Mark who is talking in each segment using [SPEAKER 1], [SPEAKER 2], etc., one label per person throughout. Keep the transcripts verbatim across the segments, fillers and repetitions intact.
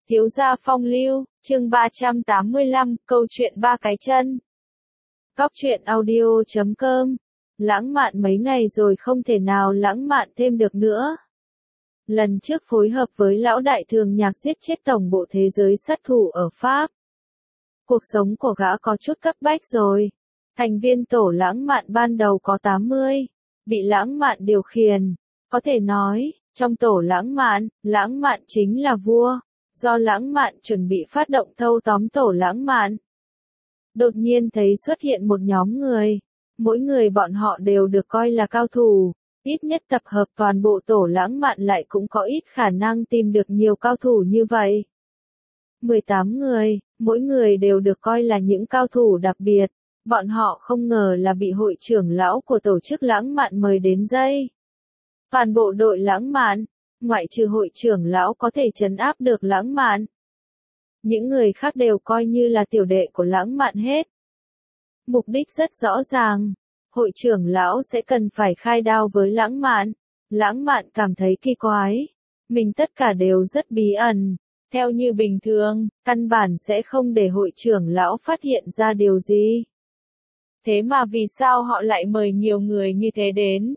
[SPEAKER 1] Thiếu gia phong lưu, chương ba trăm tám mươi lăm, câu chuyện ba cái chân. Góc truyện audio chấm com. Lãng mạn mấy ngày rồi không thể nào lãng mạn thêm được nữa. Lần trước phối hợp với lão đại thường nhạc giết chết tổng bộ thế giới sát thủ ở Pháp. Cuộc sống của gã có chút cấp bách rồi. Thành viên tổ lãng mạn ban đầu có tám mươi, bị lãng mạn điều khiển. Có thể nói, trong tổ lãng mạn, lãng mạn chính là vua. Do lãng mạn chuẩn bị phát động thâu tóm tổ lãng mạn. Đột nhiên thấy xuất hiện một nhóm người. Mỗi người bọn họ đều được coi là cao thủ. Ít nhất tập hợp toàn bộ tổ lãng mạn lại cũng có ít khả năng tìm được nhiều cao thủ như vậy. mười tám người, mỗi người đều được coi là những cao thủ đặc biệt. Bọn họ không ngờ là bị hội trưởng lão của tổ chức lãng mạn mời đến dây. Toàn bộ đội lãng mạn, ngoại trừ hội trưởng lão có thể trấn áp được lãng mạn. Những người khác đều coi như là tiểu đệ của lãng mạn hết. Mục đích rất rõ ràng, hội trưởng lão sẽ cần phải khai đao với lãng mạn. Lãng mạn cảm thấy kỳ quái, mình tất cả đều rất bí ẩn. Theo như bình thường, căn bản sẽ không để hội trưởng lão phát hiện ra điều gì. Thế mà vì sao họ lại mời nhiều người như thế đến?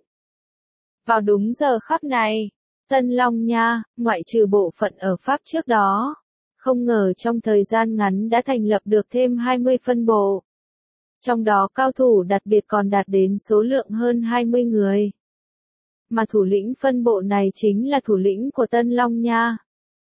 [SPEAKER 1] Vào đúng giờ khắc này, Tân Long Nha, ngoại trừ bộ phận ở Pháp trước đó, không ngờ trong thời gian ngắn đã thành lập được thêm hai mươi phân bộ. Trong đó cao thủ đặc biệt còn đạt đến số lượng hơn hai mươi người. Mà thủ lĩnh phân bộ này chính là thủ lĩnh của Tân Long Nha.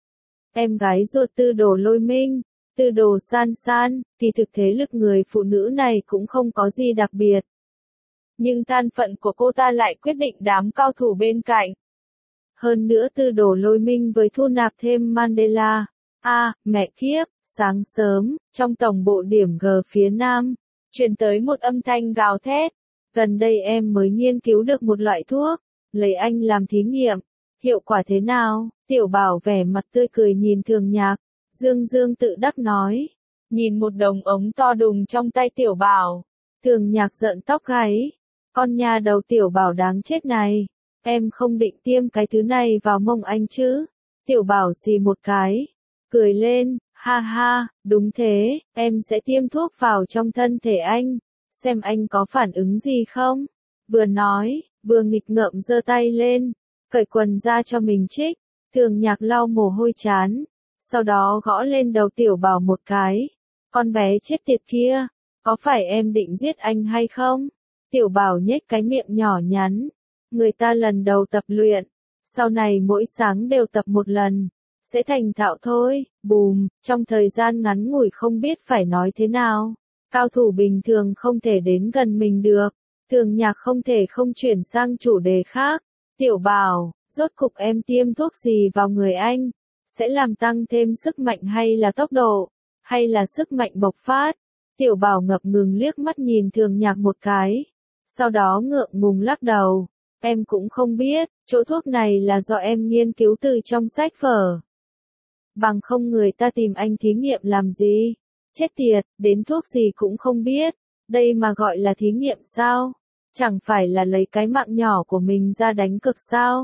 [SPEAKER 1] Em gái ruột Tư Đồ Lôi Minh, Tư Đồ San San, thì thực thế lực người phụ nữ này cũng không có gì đặc biệt. Nhưng thân phận của cô ta lại quyết định đám cao thủ bên cạnh. Hơn nữa Tư Đồ Lôi Minh với thu nạp thêm Mandela. A, à, mẹ kiếp, sáng sớm, trong tổng bộ điểm G phía Nam, truyền tới một âm thanh gào thét. Gần đây em mới nghiên cứu được một loại thuốc, lấy anh làm thí nghiệm. Hiệu quả thế nào? Tiểu Bảo vẻ mặt tươi cười nhìn Thường Nhạc. Dương Dương tự đắc nói. Nhìn một đồng ống to đùng trong tay Tiểu Bảo. Thường Nhạc giận tóc gáy. Con nhà đầu Tiểu Bảo đáng chết này. Em không định tiêm cái thứ này vào mông anh chứ? Tiểu Bảo xì một cái. Cười lên, ha ha, đúng thế, em sẽ tiêm thuốc vào trong thân thể anh. Xem anh có phản ứng gì không? Vừa nói, vừa nghịch ngợm giơ tay lên. Cởi quần ra cho mình trích. Thường Nhạc lau mồ hôi chán. Sau đó gõ lên đầu Tiểu Bảo một cái. Con bé chết tiệt kia, có phải em định giết anh hay không? Tiểu Bảo nhếch cái miệng nhỏ nhắn. Người ta lần đầu tập luyện, sau này mỗi sáng đều tập một lần, sẽ thành thạo thôi. Bùm, trong thời gian ngắn ngủi không biết phải nói thế nào. Cao thủ bình thường không thể đến gần mình được. Thường Nhạc không thể không chuyển sang chủ đề khác. Tiểu Bảo, rốt cục em tiêm thuốc gì vào người anh? Sẽ làm tăng thêm sức mạnh hay là tốc độ? Hay là sức mạnh bộc phát? Tiểu Bảo ngập ngừng liếc mắt nhìn Thường Nhạc một cái. Sau đó ngượng ngùng lắc đầu. Em cũng không biết, chỗ thuốc này là do em nghiên cứu từ trong sách vở. Bằng không người ta tìm anh thí nghiệm làm gì? Chết tiệt, đến thuốc gì cũng không biết. Đây mà gọi là thí nghiệm sao? Chẳng phải là lấy cái mạng nhỏ của mình ra đánh cực sao?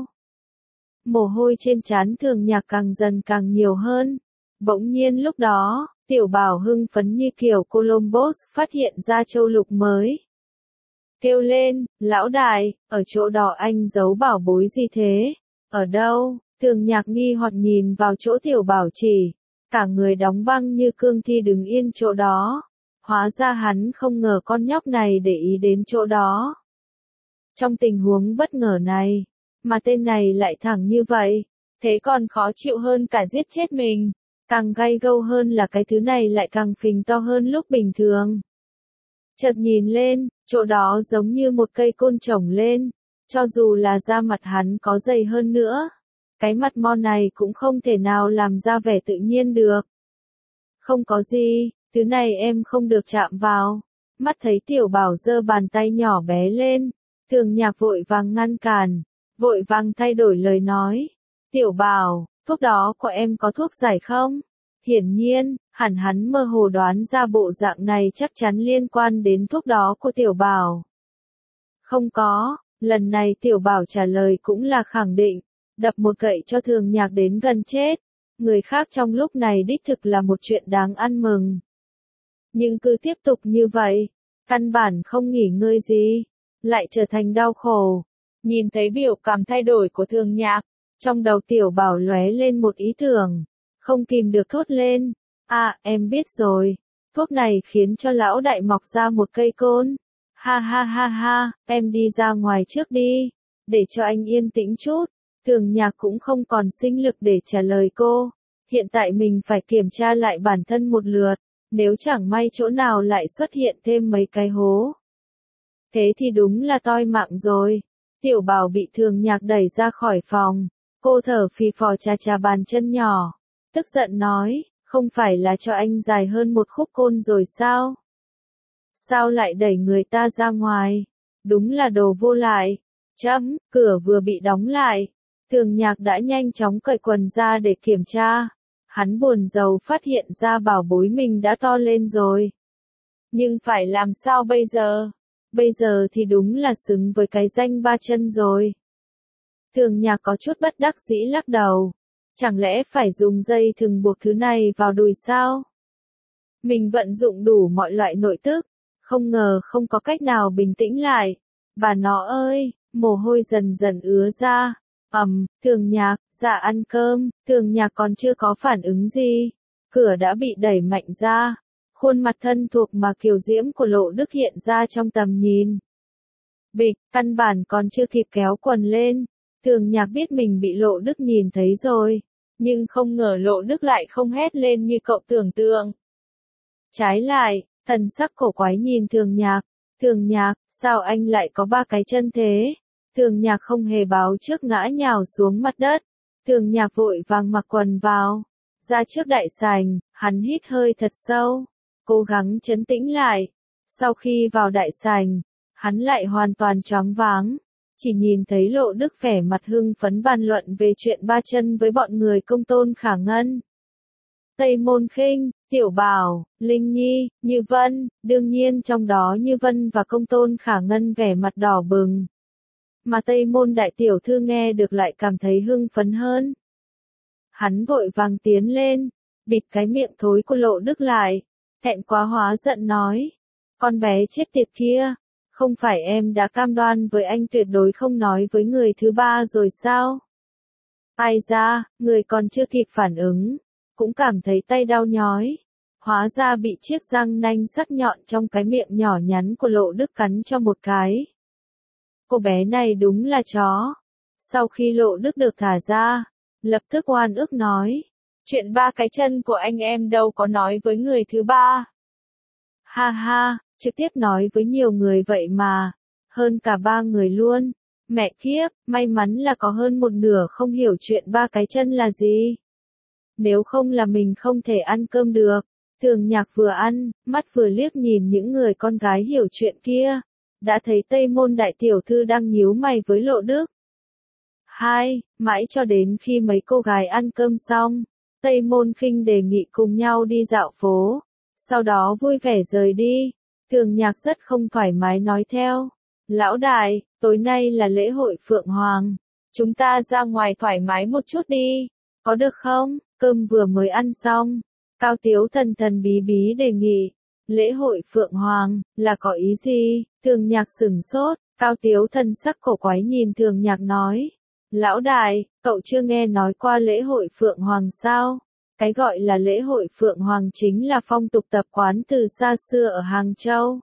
[SPEAKER 1] Mồ hôi trên trán Thường Nhạc càng dần càng nhiều hơn. Bỗng nhiên lúc đó, Tiểu Bảo hưng phấn như kiểu Columbus phát hiện ra châu lục mới. Kêu lên, lão đại, ở chỗ đó anh giấu bảo bối gì thế? Ở đâu? Thường Nhạc nghi hoặc nhìn vào chỗ Tiểu Bảo chỉ. Cả người đóng băng như cương thi đứng yên chỗ đó. Hóa ra hắn không ngờ con nhóc này để ý đến chỗ đó. Trong tình huống bất ngờ này, mà tên này lại thẳng như vậy, thế còn khó chịu hơn cả giết chết mình. Càng gay gâu hơn là cái thứ này lại càng phình to hơn lúc bình thường. Chợt nhìn lên, chỗ đó giống như một cây côn trồng lên. Cho dù là da mặt hắn có dày hơn nữa, cái mặt mo này cũng không thể nào làm ra vẻ tự nhiên được. Không có gì, thứ này em không được chạm vào. Mắt thấy Tiểu Bảo giơ bàn tay nhỏ bé lên, Thường Nhạc vội vàng ngăn cản, vội vàng thay đổi lời nói. Tiểu Bảo, thuốc đó của em có thuốc giải không? Hiển nhiên, hẳn hắn mơ hồ đoán ra bộ dạng này chắc chắn liên quan đến thuốc đó của Tiểu Bảo. Không có, lần này Tiểu Bảo trả lời cũng là khẳng định, đập một gậy cho Thường Nhạc đến gần chết. người khác trong lúc này đích thực là một chuyện đáng ăn mừng. Nhưng cứ tiếp tục như vậy, căn bản không nghỉ ngơi gì, lại trở thành đau khổ. Nhìn thấy biểu cảm thay đổi của Thường Nhạc, trong đầu Tiểu Bảo lóe lên một ý tưởng, không kìm được thốt lên, à, em biết rồi, thuốc này khiến cho lão đại mọc ra một cây côn. Ha ha ha ha, em đi ra ngoài trước đi, để cho anh yên tĩnh chút. Thường Nhạc cũng không còn sinh lực để trả lời cô, hiện tại mình phải kiểm tra lại bản thân một lượt, nếu chẳng may chỗ nào lại xuất hiện thêm mấy cái hố. Thế thì đúng là toi mạng rồi. Tiểu Bảo bị Thường Nhạc đẩy ra khỏi phòng, cô thở phì phò chà chà bàn chân nhỏ, tức giận nói, không phải là cho anh dài hơn một khúc côn rồi sao? Sao lại đẩy người ta ra ngoài? Đúng là đồ vô lại. Chấm, cửa vừa bị đóng lại. Thường Nhạc đã nhanh chóng cởi quần ra để kiểm tra. Hắn buồn rầu phát hiện ra bảo bối mình đã to lên rồi. Nhưng phải làm sao bây giờ? Bây giờ thì đúng là xứng với cái danh ba chân rồi. Thường Nhạc có chút bất đắc dĩ lắc đầu. Chẳng lẽ phải dùng dây thừng buộc thứ này vào đùi sao? Mình vận dụng đủ mọi loại nội tức, không ngờ không có cách nào bình tĩnh lại. Bà nó ơi, mồ hôi dần dần ứa ra. Ầm, Thường Nhạc, dạ ăn cơm. Thường Nhạc còn chưa có phản ứng gì, cửa đã bị đẩy mạnh ra. Khuôn mặt thân thuộc mà kiều diễm của Lộ Đức hiện ra trong tầm nhìn. Bịch, căn bản còn chưa kịp kéo quần lên. Thường Nhạc biết mình bị Lộ Đức nhìn thấy rồi, nhưng không ngờ Lộ Đức lại không hét lên như cậu tưởng tượng. Trái lại, thần sắc cổ quái nhìn Thường Nhạc. Thường Nhạc, sao anh lại có ba cái chân thế? Thường Nhạc không hề báo trước ngã nhào xuống mặt đất. Thường Nhạc vội vàng mặc quần vào. Ra trước đại sảnh, hắn hít hơi thật sâu, cố gắng trấn tĩnh lại. Sau khi vào đại sảnh, hắn lại hoàn toàn choáng váng. Chỉ nhìn thấy Lộ Đức vẻ mặt hưng phấn bàn luận về chuyện ba chân với bọn người Công Tôn Khả Ngân, Tây Môn Khinh, Tiểu Bảo, Linh Nhi, Như Vân, đương nhiên trong đó Như Vân và Công Tôn Khả Ngân vẻ mặt đỏ bừng. Mà Tây Môn đại tiểu thư nghe được lại cảm thấy hưng phấn hơn. Hắn vội vàng tiến lên, bịt cái miệng thối của Lộ Đức lại, thẹn quá hóa giận nói, con bé chết tiệt kia, không phải em đã cam đoan với anh tuyệt đối không nói với người thứ ba rồi sao? Ai ra, người còn chưa kịp phản ứng, cũng cảm thấy tay đau nhói. Hóa ra bị chiếc răng nanh sắc nhọn trong cái miệng nhỏ nhắn của Lộ Đức cắn cho một cái. Cô bé này đúng là chó. Sau khi Lộ Đức được thả ra, lập tức oan ức nói, chuyện ba cái chân của anh em đâu có nói với người thứ ba. Ha ha, trực tiếp nói với nhiều người vậy mà, hơn cả ba người luôn. Mẹ kiếp, may mắn là có hơn một nửa không hiểu chuyện ba cái chân là gì. Nếu không là mình không thể ăn cơm được. Thường Nhạc vừa ăn, mắt vừa liếc nhìn những người con gái hiểu chuyện kia, đã thấy Tây Môn đại tiểu thư đang nhíu mày với Lộ Đức. Hai, mãi cho đến khi mấy cô gái ăn cơm xong, Tây Môn Khinh đề nghị cùng nhau đi dạo phố, sau đó vui vẻ rời đi. Thường Nhạc rất không thoải mái nói theo, lão đại, tối nay là lễ hội Phượng Hoàng, chúng ta ra ngoài thoải mái một chút đi, có được không? Cơm vừa mới ăn xong, Cao Tiếu thần thần bí bí đề nghị, lễ hội Phượng Hoàng, là có ý gì? Thường Nhạc sửng sốt, Cao Tiếu thần sắc cổ quái nhìn Thường Nhạc nói, lão đại, cậu chưa nghe nói qua lễ hội Phượng Hoàng sao? Cái gọi là lễ hội Phượng Hoàng chính là phong tục tập quán từ xa xưa ở Hàng Châu.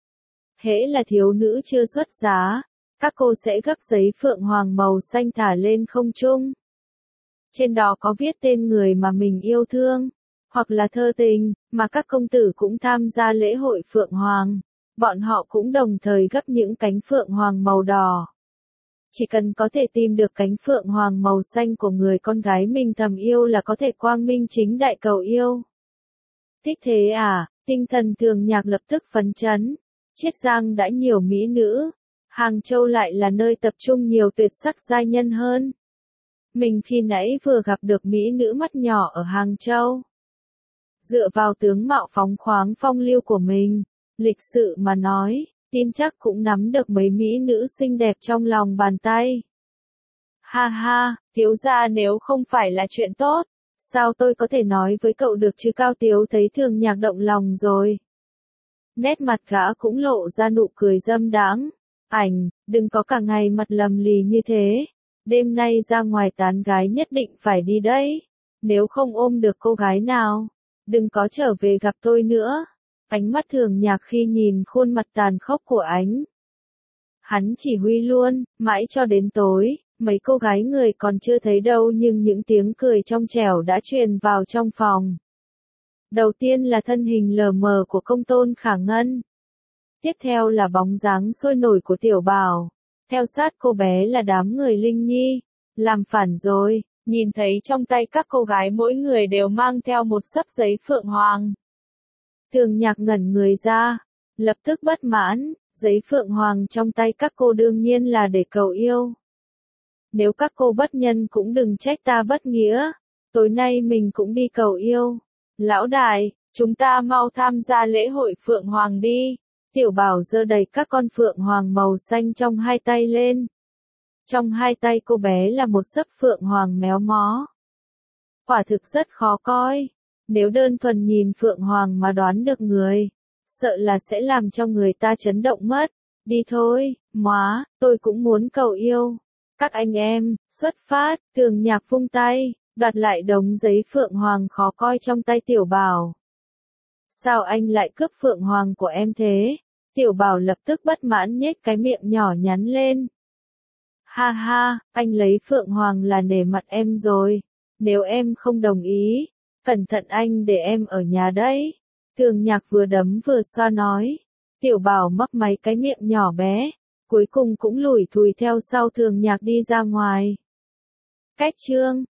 [SPEAKER 1] Hễ là thiếu nữ chưa xuất giá, các cô sẽ gấp giấy Phượng Hoàng màu xanh thả lên không trung. Trên đó có viết tên người mà mình yêu thương, hoặc là thơ tình, mà các công tử cũng tham gia lễ hội Phượng Hoàng. Bọn họ cũng đồng thời gấp những cánh Phượng Hoàng màu đỏ. Chỉ cần có thể tìm được cánh Phượng Hoàng màu xanh của người con gái mình thầm yêu là có thể quang minh chính đại cầu yêu. Thích thế à, tinh thần Thường Nhạc lập tức phấn chấn. Chiết Giang đã nhiều mỹ nữ, Hàng Châu lại là nơi tập trung nhiều tuyệt sắc giai nhân hơn. Mình khi nãy vừa gặp được mỹ nữ mắt nhỏ ở Hàng Châu. Dựa vào tướng mạo phóng khoáng phong lưu của mình, lịch sự mà nói, tin chắc cũng nắm được mấy mỹ nữ xinh đẹp trong lòng bàn tay. Ha ha, thiếu gia nếu không phải là chuyện tốt, Sao tôi có thể nói với cậu được chứ? Cao Tiếu thấy Thường Nhạc động lòng rồi. Nét mặt gã cũng lộ ra nụ cười dâm đãng. Ảnh, đừng có cả ngày mặt lầm lì như thế. Đêm nay ra ngoài tán gái nhất định phải đi đấy. Nếu không ôm được cô gái nào, đừng có trở về gặp tôi nữa. Ánh mắt Thường Nhạc khi nhìn khuôn mặt tàn khốc của ánh. Hắn chỉ huy luôn, mãi cho đến tối, mấy cô gái người còn chưa thấy đâu nhưng những tiếng cười trong trẻo đã truyền vào trong phòng. Đầu tiên là thân hình lờ mờ của Công Tôn Khả Ngân. Tiếp theo là bóng dáng sôi nổi của Tiểu Bảo. Theo sát cô bé là đám người Linh Nhi. Làm phản rồi, nhìn thấy trong tay các cô gái mỗi người đều mang theo một xấp giấy phượng hoàng. Thường Nhạc ngẩn người ra, lập tức bất mãn, giấy phượng hoàng trong tay các cô đương nhiên là để cầu yêu. Nếu các cô bất nhân cũng đừng trách ta bất nghĩa, tối nay mình cũng đi cầu yêu. Lão đại, chúng ta mau tham gia lễ hội phượng hoàng đi. Tiểu Bảo giơ đầy các con phượng hoàng màu xanh trong hai tay lên. Trong hai tay cô bé là một xấp phượng hoàng méo mó. Quả thực rất khó coi. Nếu đơn thuần nhìn phượng hoàng mà đoán được người, sợ là sẽ làm cho người ta chấn động mất. Đi thôi, móa, tôi cũng muốn cầu yêu. Các anh em, xuất phát. Thường Nhạc vung tay, đoạt lại đống giấy phượng hoàng khó coi trong tay Tiểu Bảo. Sao anh lại cướp phượng hoàng của em thế? Tiểu Bảo lập tức bất mãn nhếch cái miệng nhỏ nhắn lên. Ha ha, anh lấy phượng hoàng là nể mặt em rồi. Nếu em không đồng ý, cẩn thận anh để em ở nhà đấy. Thường Nhạc vừa đấm vừa xoa nói. Tiểu Bảo mấp máy cái miệng nhỏ bé, cuối cùng cũng lủi thủi theo sau Thường Nhạc đi ra ngoài. Cách chương